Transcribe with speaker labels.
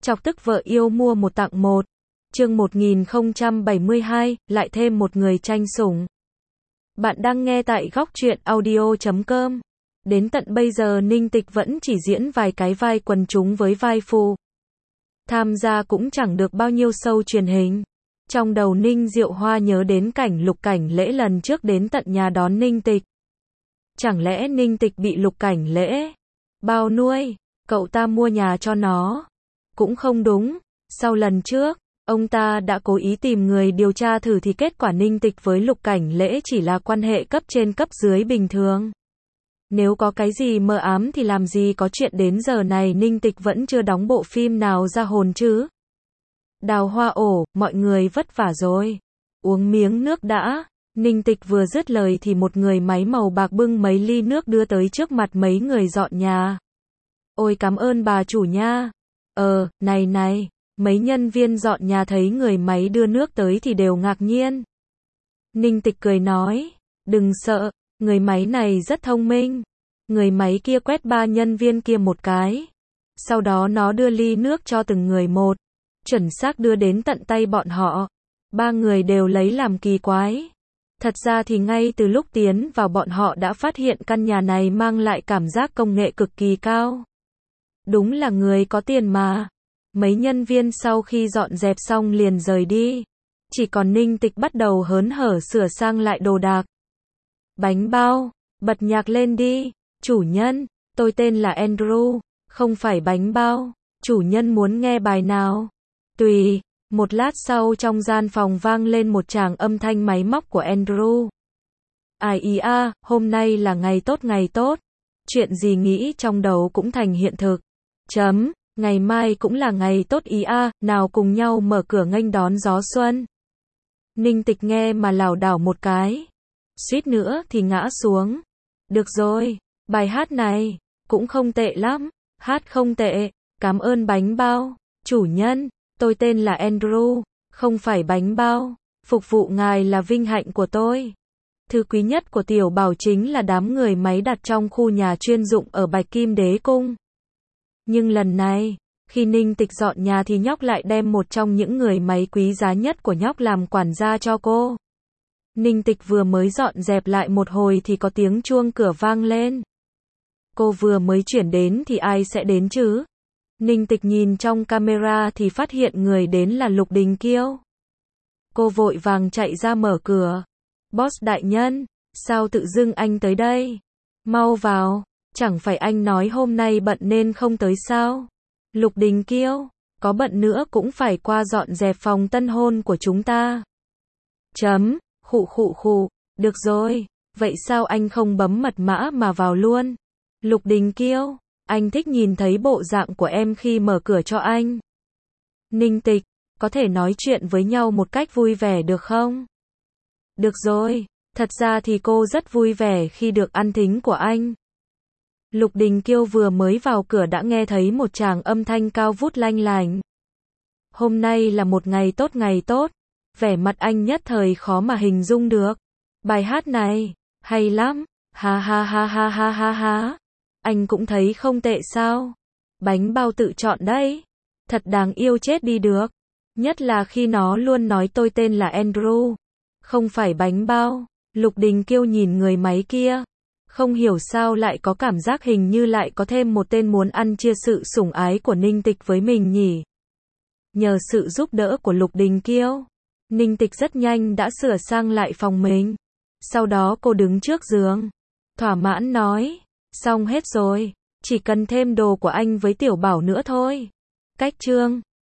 Speaker 1: Chọc tức vợ yêu mua một tặng một. Chương 1072, lại thêm một người tranh sủng. Bạn đang nghe tại góc truyện audio.com. Đến tận bây giờ Ninh Tịch vẫn chỉ diễn vài cái vai quần chúng với vai phụ. Tham gia cũng chẳng được bao nhiêu show truyền hình. Trong đầu Ninh Diệu Hoa nhớ đến cảnh Lục Cảnh Lễ lần trước đến tận nhà đón Ninh Tịch. Chẳng lẽ Ninh Tịch bị Lục Cảnh Lễ bao nuôi, cậu ta mua nhà cho nó? Cũng không đúng. Sau lần trước, ông ta đã cố ý tìm người điều tra thử thì kết quả Ninh Tịch với Lục Cảnh Lễ chỉ là quan hệ cấp trên cấp dưới bình thường. Nếu có cái gì mờ ám thì làm gì có chuyện đến giờ này Ninh Tịch vẫn chưa đóng bộ phim nào ra hồn chứ. Đào Hoa ổ, mọi người vất vả rồi. Uống miếng nước đã. Ninh Tịch vừa dứt lời thì một người máy màu bạc bưng mấy ly nước đưa tới trước mặt mấy người dọn nhà. Ôi cảm ơn bà chủ nha. Này, mấy nhân viên dọn nhà thấy người máy đưa nước tới thì đều ngạc nhiên. Ninh Tịch cười nói, đừng sợ, người máy này rất thông minh. Người máy kia quét ba nhân viên kia một cái. Sau đó nó đưa ly nước cho từng người một, chuẩn xác đưa đến tận tay bọn họ. Ba người đều lấy làm kỳ quái. Thật ra thì ngay từ lúc tiến vào bọn họ đã phát hiện căn nhà này mang lại cảm giác công nghệ cực kỳ cao. Đúng là người có tiền mà. Mấy nhân viên sau khi dọn dẹp xong liền rời đi. Chỉ còn Ninh Tịch bắt đầu hớn hở sửa sang lại đồ đạc. Bánh bao, bật nhạc lên đi. Chủ nhân, tôi tên là Andrew, không phải bánh bao. Chủ nhân muốn nghe bài nào? Tùy. Một lát sau trong gian phòng vang lên một tràng âm thanh máy móc của Andrew. Ai à, hôm nay là ngày tốt. Chuyện gì nghĩ trong đầu cũng thành hiện thực. Ngày mai cũng là ngày tốt à, nào cùng nhau mở cửa nghênh đón gió xuân. Ninh Tịch nghe mà lảo đảo một cái. Suýt nữa thì ngã xuống. Được rồi, bài hát này cũng không tệ lắm. Hát không tệ, cảm ơn bánh bao. Chủ nhân, tôi tên là Andrew, không phải bánh bao. Phục vụ ngài là vinh hạnh của tôi. Thứ quý nhất của tiểu bảo chính là đám người máy đặt trong khu nhà chuyên dụng ở Bạch Kim Đế Cung. Nhưng lần này, khi Ninh Tịch dọn nhà thì nhóc lại đem một trong những người máy quý giá nhất của nhóc làm quản gia cho cô. Ninh Tịch vừa mới dọn dẹp lại một hồi thì có tiếng chuông cửa vang lên. Cô vừa mới chuyển đến thì ai sẽ đến chứ? Ninh Tịch nhìn trong camera thì phát hiện người đến là Lục Đình Kiêu. Cô vội vàng chạy ra mở cửa. Boss đại nhân, sao tự dưng anh tới đây? Mau vào, chẳng phải anh nói hôm nay bận nên không tới sao? Lục Đình Kiêu, có bận nữa cũng phải qua dọn dẹp phòng tân hôn của chúng ta. Khụ, được rồi, vậy sao anh không bấm mật mã mà vào luôn? Lục Đình Kiêu, anh thích nhìn thấy bộ dạng của em khi mở cửa cho anh. Ninh Tịch, có thể nói chuyện với nhau một cách vui vẻ được không? Được rồi, thật ra thì cô rất vui vẻ khi được ăn thính của anh. Lục Đình Kiêu vừa mới vào cửa đã nghe thấy một tràng âm thanh cao vút lanh lành. Hôm nay là một ngày tốt. Vẻ mặt anh nhất thời khó mà hình dung được. Bài hát này, hay lắm. Ha. Anh cũng thấy không tệ sao? Bánh bao tự chọn đấy. Thật đáng yêu chết đi được. Nhất là khi nó luôn nói tôi tên là Andrew, không phải bánh bao. Lục Đình Kiêu nhìn người máy kia. Không hiểu sao lại có cảm giác hình như lại có thêm một tên muốn ăn chia sự sủng ái của Ninh Tịch với mình nhỉ. Nhờ sự giúp đỡ của Lục Đình Kiêu, Ninh Tịch rất nhanh đã sửa sang lại phòng mình. Sau đó cô đứng trước giường, thỏa mãn nói, xong hết rồi, chỉ cần thêm đồ của anh với tiểu bảo nữa thôi. Cách chương